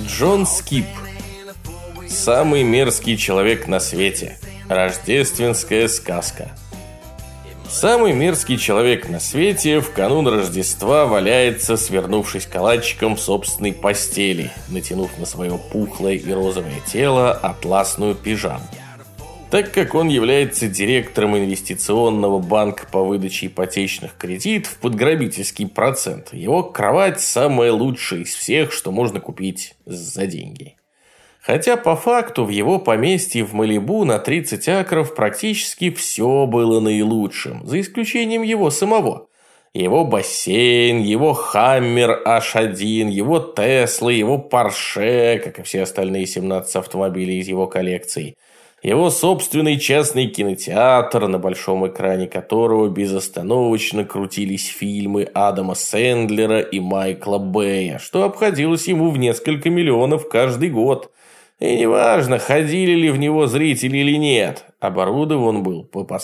Джон Скип. Самый мерзкий человек на свете. Рождественская сказка. Самый мерзкий человек на свете в канун Рождества валяется, свернувшись калачиком в собственной постели, натянув на свое пухлое и розовое тело атласную пижаму. Так как он является директором инвестиционного банка по выдаче ипотечных кредитов под грабительский процент, его кровать самая лучшая из всех, что можно купить за деньги. Хотя по факту в его поместье в Малибу на 30 акров практически все было наилучшим, за исключением его самого. Его бассейн, его Хаммер H1, его Тесла, его Порше, как и все остальные 17 автомобилей из его коллекции. Его собственный частный кинотеатр, на большом экране которого безостановочно крутились фильмы Адама Сэндлера и Майкла Бэя, что обходилось ему в несколько миллионов каждый год. И неважно, ходили ли в него зрители или нет, оборудован он был по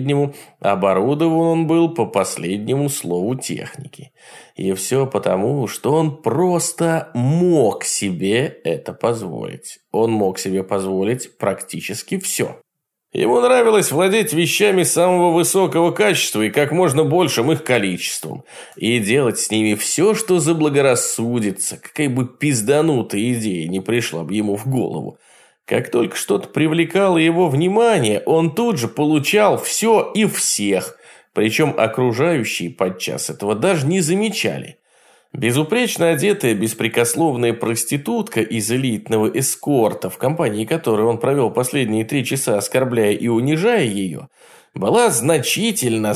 последнему слову техники. И все потому, что он просто мог себе это позволить. Он мог себе позволить практически все. Ему нравилось владеть вещами самого высокого качества и как можно большим их количеством. И делать с ними все, что заблагорассудится, какая бы пизданутая идея не пришла бы ему в голову. Как только что-то привлекало его внимание, он тут же получал все и всех. Причем окружающие подчас этого даже не замечали. Безупречно одетая беспрекословная проститутка из элитного эскорта, в компании которой он провел последние 3 часа, оскорбляя и унижая ее, была значительно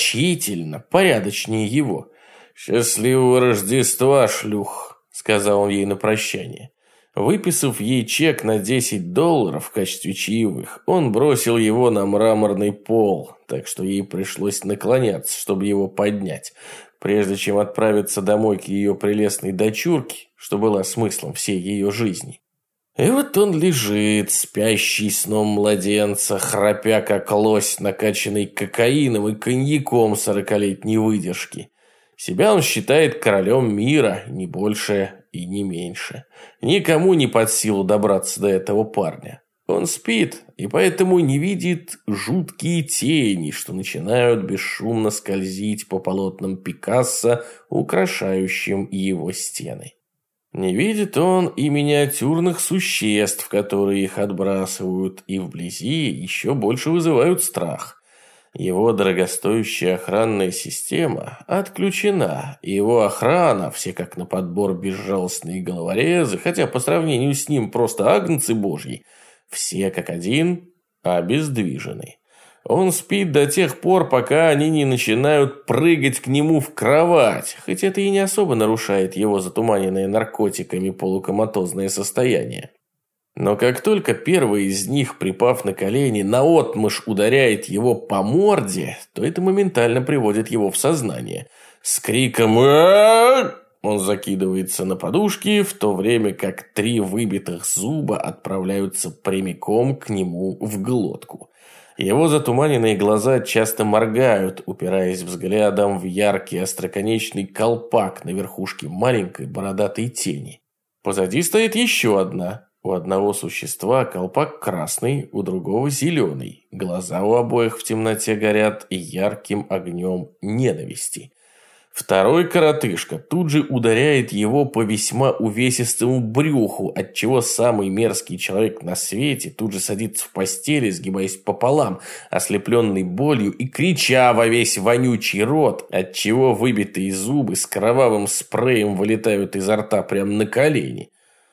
порядочнее его. «Счастливого Рождества, шлюх», — сказал он ей на прощание. Выписав ей чек на $10 в качестве чаевых, он бросил его на мраморный пол, так что ей пришлось наклоняться, чтобы его поднять, прежде чем отправиться домой к ее прелестной дочурке, что была смыслом всей ее жизни. И вот он лежит, спящий сном младенца, храпя как лось, накачанный кокаином и коньяком 40-летней выдержки. Себя он считает королем мира, не больше и не меньше. Никому не под силу добраться до этого парня. Он спит, и поэтому не видит жуткие тени, что начинают бесшумно скользить по полотнам Пикассо, украшающим его стены. Не видит он и миниатюрных существ, которые их отбрасывают, и вблизи еще больше вызывают страх. Его дорогостоящая охранная система отключена, и его охрана, все как на подбор безжалостные головорезы, хотя по сравнению с ним просто агнцы божьи, все как один обездвижены. Он спит до тех пор, пока они не начинают прыгать к нему в кровать, хоть это и не особо нарушает его затуманенное наркотиками полукоматозное состояние. Но как только первый из них, припав на колени, наотмашь ударяет его по морде, то это моментально приводит его в сознание. С криком «А-а-а!» он закидывается на подушки, в то время как 3 выбитых зуба отправляются прямиком к нему в глотку. Его затуманенные глаза часто моргают, упираясь взглядом в яркий остроконечный колпак на верхушке маленькой бородатой тени. Позади стоит еще одна. У одного существа колпак красный, у другого зеленый. Глаза у обоих в темноте горят ярким огнем ненависти. Второй коротышка тут же ударяет его по весьма увесистому брюху, отчего самый мерзкий человек на свете тут же садится в постели, сгибаясь пополам, ослепленный болью и крича во весь вонючий рот, отчего выбитые зубы с кровавым спреем вылетают изо рта прямо на колени.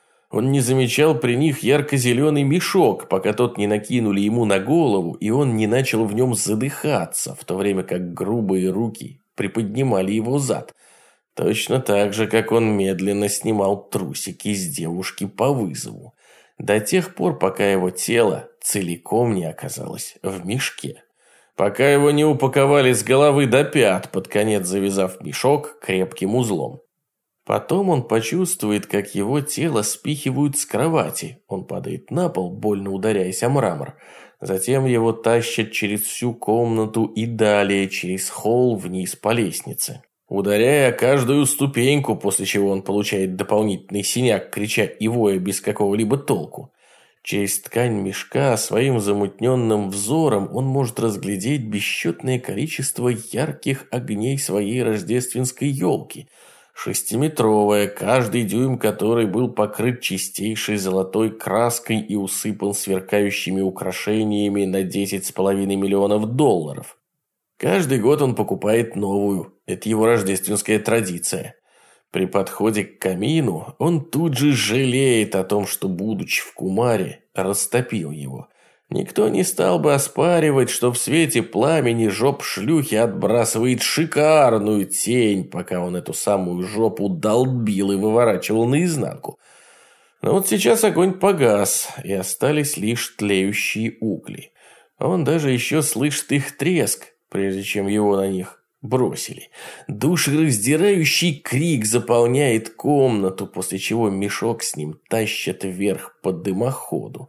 Он не замечал при них ярко-зеленый мешок, пока тот не накинули ему на голову, и он не начал в нем задыхаться, в то время как грубые руки приподнимали его зад. Точно так же, как он медленно снимал трусики с девушки по вызову. До тех пор, пока его тело целиком не оказалось в мешке. Пока его не упаковали с головы до пят, под конец завязав мешок крепким узлом. Потом он почувствует, как его тело спихивают с кровати. Он падает на пол, больно ударяясь о мрамор. Затем его тащат через всю комнату и далее через холл вниз по лестнице. ударяя каждую ступеньку, после чего он получает дополнительный синяк, крича и воя без какого-либо толку. Через ткань мешка своим замутненным взором он может разглядеть бесчетное количество ярких огней своей рождественской елки. 6-метровая, каждый дюйм которой был покрыт чистейшей золотой краской и усыпан сверкающими украшениями на $10,5 миллионов. Каждый год он покупает новую. Это его рождественская традиция. При подходе к камину он тут же жалеет о том, что, будучи в Кумаре, растопил его. Никто не стал бы оспаривать, что в свете пламени жоп шлюхи отбрасывает шикарную тень, пока он эту самую жопу долбил и выворачивал наизнанку. Но вот сейчас огонь погас, и остались лишь тлеющие угли. Он даже еще слышит их треск, прежде чем его на них бросили. Душераздирающий крик заполняет комнату, после чего мешок с ним тащат вверх по дымоходу.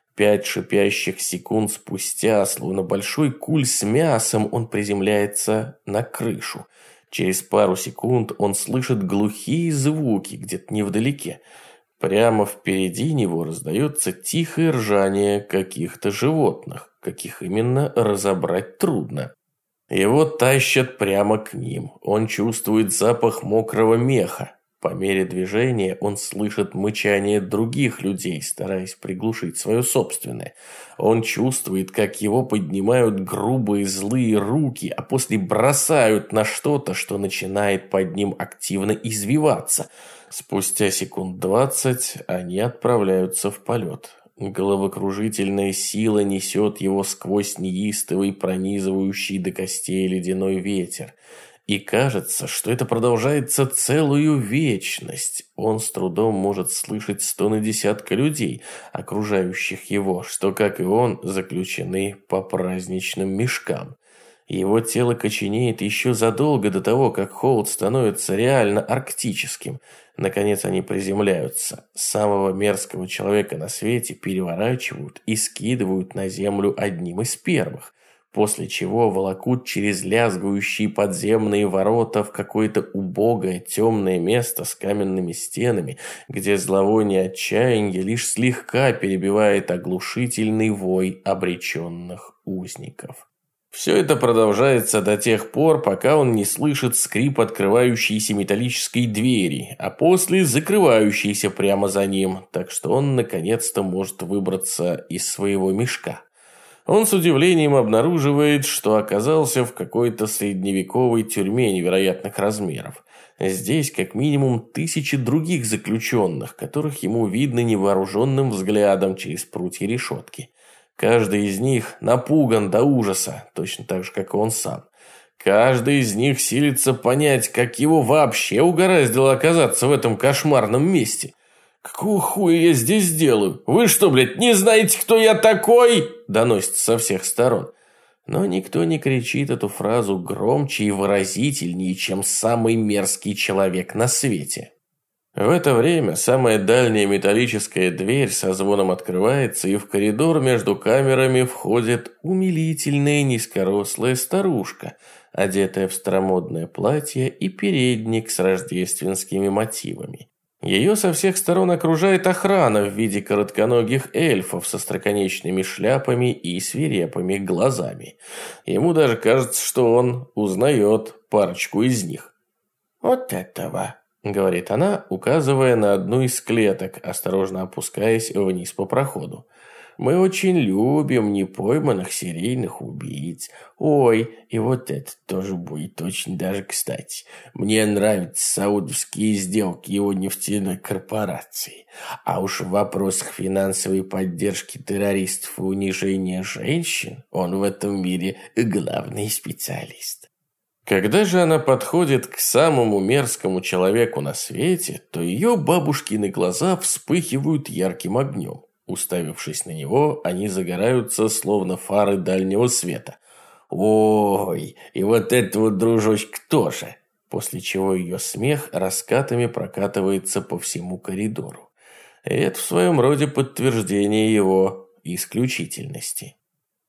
5 шипящих секунд спустя, словно большой куль с мясом, он приземляется на крышу. Через пару секунд он слышит глухие звуки где-то невдалеке. Прямо впереди него раздается тихое ржание каких-то животных. Каких именно, разобрать трудно. Его тащат прямо к ним. Он чувствует запах мокрого меха. По мере движения он слышит мычание других людей, стараясь приглушить свое собственное. Он чувствует, как его поднимают грубые злые руки, а после бросают на что-то, что начинает под ним активно извиваться. Спустя секунд 20 они отправляются в полет. Головокружительная сила несет его сквозь неистовый, пронизывающий до костей ледяной ветер. И кажется, что это продолжается целую вечность. Он с трудом может слышать стоны десятка людей, окружающих его, что, как и он, заключены по праздничным мешкам. Его тело коченеет еще задолго до того, как холод становится реально арктическим. Наконец они приземляются. Самого мерзкого человека на свете переворачивают и скидывают на землю одним из первых, после чего волокут через лязгающие подземные ворота в какое-то убогое темное место с каменными стенами, где зловоние отчаяния лишь слегка перебивает оглушительный вой обреченных узников. Все это продолжается до тех пор, пока он не слышит скрип открывающейся металлической двери, а после закрывающейся прямо за ним, так что он наконец-то может выбраться из своего мешка. Он с удивлением обнаруживает, что оказался в какой-то средневековой тюрьме невероятных размеров. Здесь как минимум 1000 других заключенных, которых ему видно невооруженным взглядом через прутья решетки. Каждый из них напуган до ужаса, точно так же, как и он сам. Каждый из них силится понять, как его вообще угораздило оказаться в этом кошмарном месте. «Какого хуя я здесь делаю? Вы что, блядь, не знаете, кто я такой?» Доносится со всех сторон. Но никто не кричит эту фразу громче и выразительнее, чем самый мерзкий человек на свете. В это время самая дальняя металлическая дверь со звоном открывается, и в коридор между камерами входит умилительная низкорослая старушка, одетая в старомодное платье и передник с рождественскими мотивами. Ее со всех сторон окружает охрана в виде коротконогих эльфов со остроконечными шляпами и свирепыми глазами. Ему даже кажется, что он узнает парочку из них. «Вот этого», — говорит она, указывая на одну из клеток, осторожно опускаясь вниз по проходу. «Мы очень любим непойманных серийных убийц. Ой, и вот это тоже будет очень даже кстати. Мне нравятся саудовские сделки его нефтяной корпорации. А уж в вопросах финансовой поддержки террористов и унижения женщин он в этом мире главный специалист». Когда же она подходит к самому мерзкому человеку на свете, то ее бабушкины глаза вспыхивают ярким огнем. Уставившись на него, они загораются, словно фары дальнего света. «Ой, и вот это вот, дружочек, тоже!» После чего ее смех раскатами прокатывается по всему коридору. И это в своем роде подтверждение его исключительности.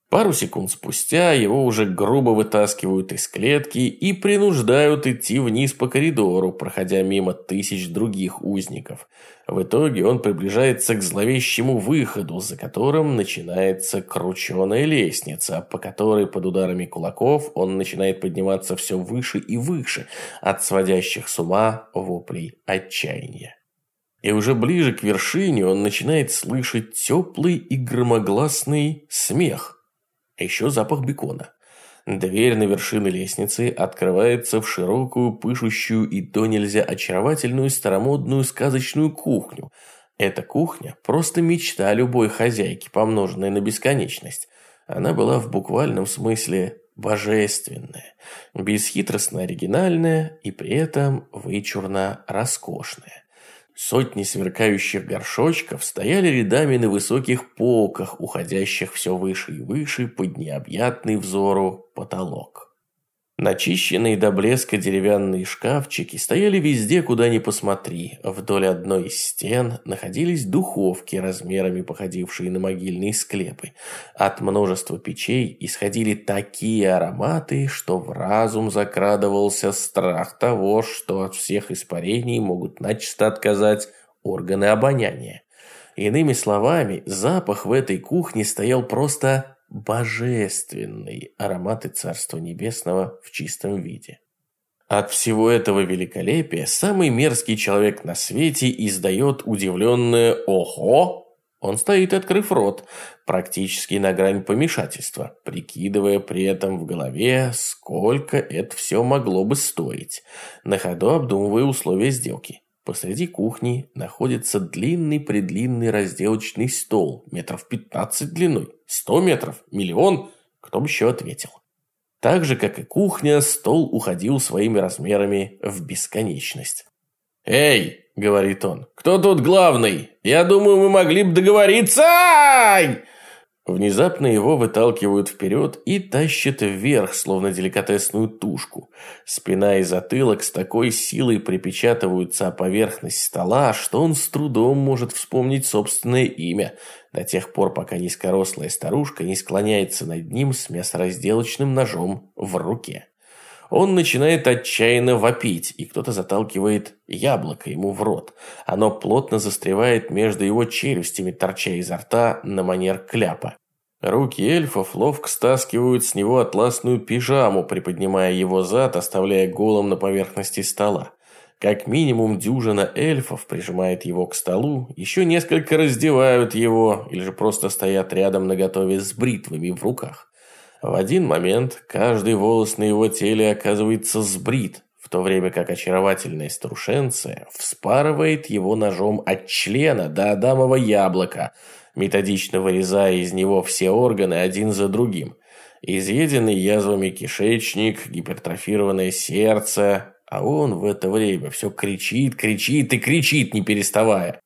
Пару секунд спустя его уже грубо вытаскивают из клетки и принуждают идти вниз по коридору, проходя мимо тысяч других узников. В итоге он приближается к зловещему выходу, за которым начинается крученая лестница, по которой под ударами кулаков он начинает подниматься все выше и выше от сводящих с ума воплей отчаяния. И уже ближе к вершине он начинает слышать теплый и громогласный смех. А еще запах бекона. Дверь на вершине лестницы открывается в широкую, пышущую и до нельзя очаровательную старомодную сказочную кухню. Эта кухня – просто мечта любой хозяйки, помноженная на бесконечность. Она была в буквальном смысле божественная, бесхитростно оригинальная и при этом вычурно роскошная. Сотни сверкающих горшочков стояли рядами на высоких полках, уходящих все выше и выше под необъятный взору потолок. Начищенные до блеска деревянные шкафчики стояли везде, куда ни посмотри. Вдоль одной из стен находились духовки, размерами походившие на могильные склепы. От множества печей исходили такие ароматы, что в разум закрадывался страх того, что от всех испарений могут начисто отказать органы обоняния. Иными словами, запах в этой кухне стоял просто божественный, ароматы Царства Небесного в чистом виде. От всего этого великолепия самый мерзкий человек на свете издает удивленное «Ого!». Он стоит, открыв рот, практически на грани помешательства, прикидывая при этом в голове, сколько это все могло бы стоить, на ходу обдумывая условия сделки. Посреди кухни находится длинный-предлинный разделочный стол, метров 15 длиной, 100 метров, миллион, кто бы еще ответил. Так же, как и кухня, стол уходил своими размерами в бесконечность. «Эй!» – говорит он. «Кто тут главный? Я думаю, мы могли бы договориться!» Ай! Внезапно его выталкивают вперед и тащат вверх, словно деликатесную тушку. Спина и затылок с такой силой припечатываются о поверхность стола, что он с трудом может вспомнить собственное имя, до тех пор, пока низкорослая старушка не склоняется над ним с мясоразделочным ножом в руке. Он начинает отчаянно вопить, и кто-то заталкивает яблоко ему в рот. Оно плотно застревает между его челюстями, торча изо рта на манер кляпа. Руки эльфов ловко стаскивают с него атласную пижаму, приподнимая его зад, оставляя голым на поверхности стола. Как минимум дюжина эльфов прижимает его к столу, еще несколько раздевают его, или же просто стоят рядом наготове с бритвами в руках. В один момент каждый волос на его теле оказывается сбрит, в то время как очаровательная старушенция вспарывает его ножом от члена до адамова яблока, методично вырезая из него все органы один за другим. Изъеденный язвами кишечник, гипертрофированное сердце, а он в это время все кричит, кричит и кричит, не переставая.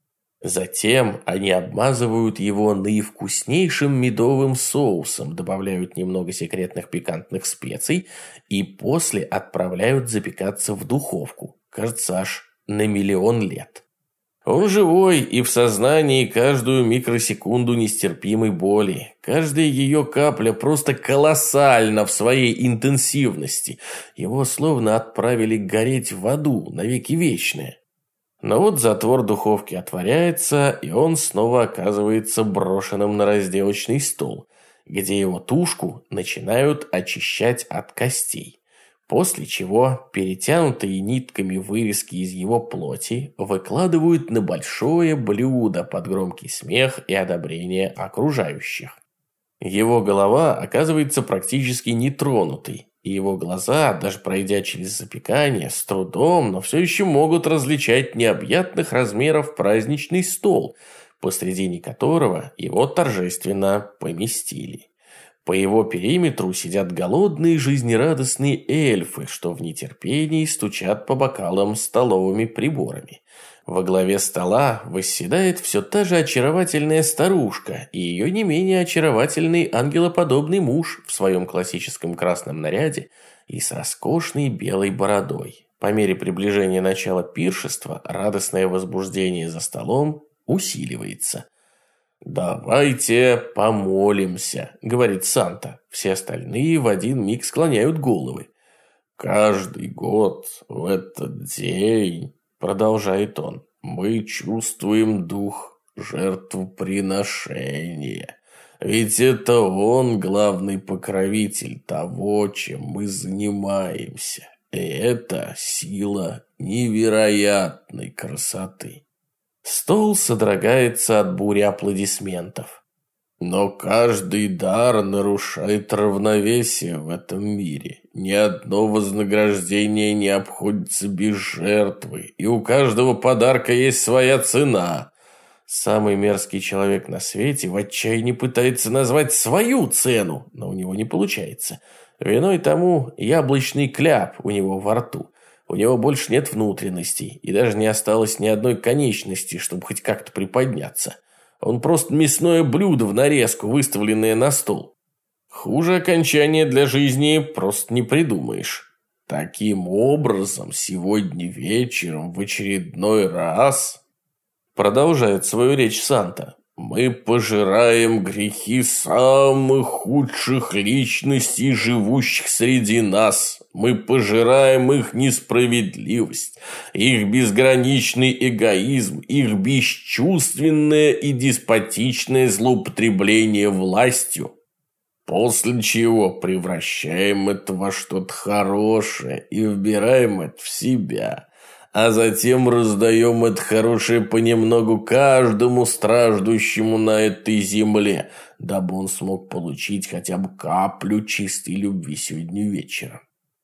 Затем они обмазывают его наивкуснейшим медовым соусом, добавляют немного секретных пикантных специй и после отправляют запекаться в духовку, кажется, аж на 1 000 000 лет. Он живой и в сознании каждую микросекунду нестерпимой боли. Каждая ее капля просто колоссальна в своей интенсивности. Его словно отправили гореть в аду навеки вечные. Но вот затвор духовки отворяется, и он снова оказывается брошенным на разделочный стол, где его тушку начинают очищать от костей. После чего перетянутые нитками вырезки из его плоти выкладывают на большое блюдо под громкий смех и одобрение окружающих. Его голова оказывается практически нетронутой, и его глаза, даже пройдя через запекание, с трудом, но все еще могут различать необъятных размеров праздничный стол, посредине которого его торжественно поместили. По его периметру сидят голодные жизнерадостные эльфы, что в нетерпении стучат по бокалам столовыми приборами. Во главе стола восседает все та же очаровательная старушка и ее не менее очаровательный ангелоподобный муж в своем классическом красном наряде и с роскошной белой бородой. По мере приближения начала пиршества радостное возбуждение за столом усиливается. «Давайте помолимся», — говорит Санта. Все остальные в один миг склоняют головы. «Каждый год в этот день», — продолжает он, — «мы чувствуем дух жертвоприношения. Ведь это он главный покровитель того, чем мы занимаемся. И это сила невероятной красоты». Стол содрогается от бури аплодисментов. «Но каждый дар нарушает равновесие в этом мире. Ни одно вознаграждение не обходится без жертвы, и у каждого подарка есть своя цена». Самый мерзкий человек на свете в отчаянии пытается назвать свою цену, но у него не получается. Виной тому яблочный кляп у него во рту. У него больше нет внутренностей, и даже не осталось ни одной конечности, чтобы хоть как-то приподняться. Он просто мясное блюдо в нарезку, выставленное на стол. Хуже окончания для жизни просто не придумаешь. Таким образом, сегодня вечером в очередной раз, продолжает свою речь Санта, мы пожираем грехи самых худших личностей, живущих среди нас. Мы пожираем их несправедливость, их безграничный эгоизм, их бесчувственное и деспотичное злоупотребление властью. После чего превращаем это во что-то хорошее и вбираем это в себя. А затем раздаем это хорошее понемногу каждому страждущему на этой земле, дабы он смог получить хотя бы каплю чистой любви сегодня вечером.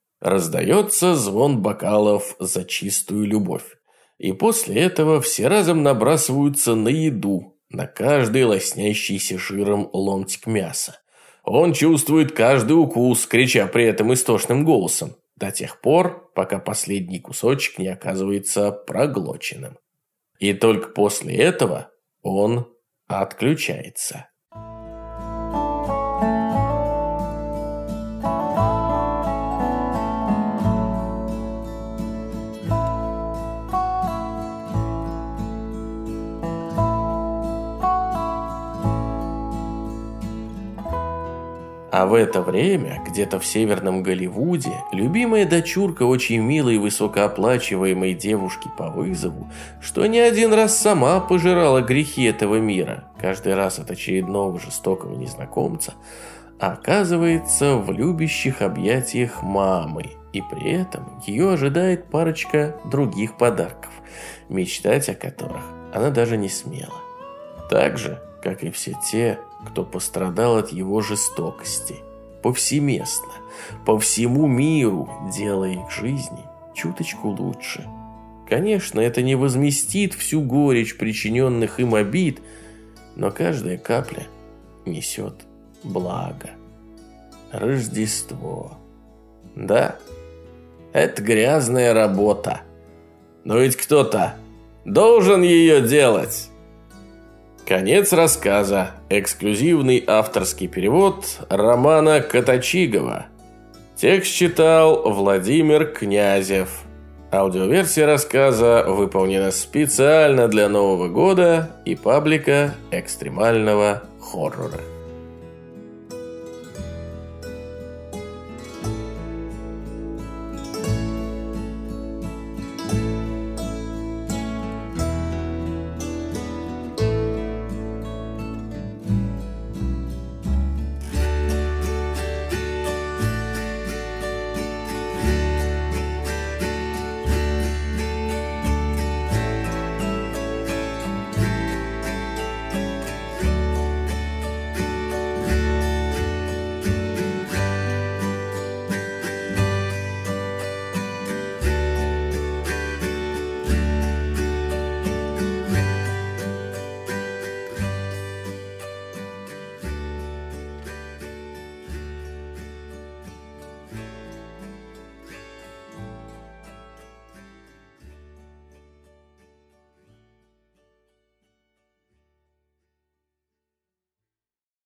Раздается звон бокалов за чистую любовь. И после этого все разом набрасываются на еду, на каждый лоснящийся жиром ломтик мяса. Он чувствует каждый укус, крича при этом истошным голосом, до тех пор, пока последний кусочек не оказывается проглоченным. И только после этого он отключается. А в это время, где-то в северном Голливуде, любимая дочурка очень милой и высокооплачиваемой девушки по вызову, что не один раз сама пожирала грехи этого мира, каждый раз от очередного жестокого незнакомца, оказывается в любящих объятиях мамы, и при этом ее ожидает парочка других подарков, мечтать о которых она даже не смела. Так же, как и все те, кто пострадал от его жестокости, повсеместно, по всему миру, делая их жизни чуточку лучше. Конечно, это не возместит всю горечь причиненных им обид, но каждая капля несет благо. Рождество. Да, это грязная работа, но ведь кто-то должен ее делать. Конец рассказа. Эксклюзивный авторский перевод Романа Катачигова. Текст читал Владимир Князев. Аудиоверсия рассказа выполнена специально для Нового года и паблика экстремального хоррора.